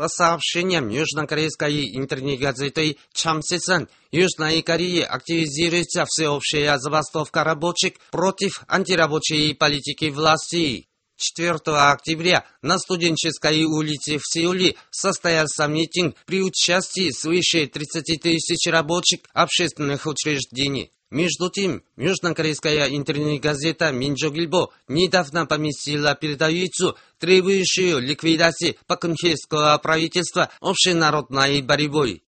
По сообщениям южнокорейской интернет-газеты «Chamsesan», в Южной Корее активизируется всеобщая забастовка рабочих против антирабочей политики власти. 4 октября на Студенческой улице в Сеуле состоялся митинг при участии свыше 30 тысяч рабочих общественных учреждений. Между тем, южнокорейская интернет-газета «Минджок-Ilbo» недавно поместила передовицу, требующую ликвидации пакунхейского правительства общенародной борьбой.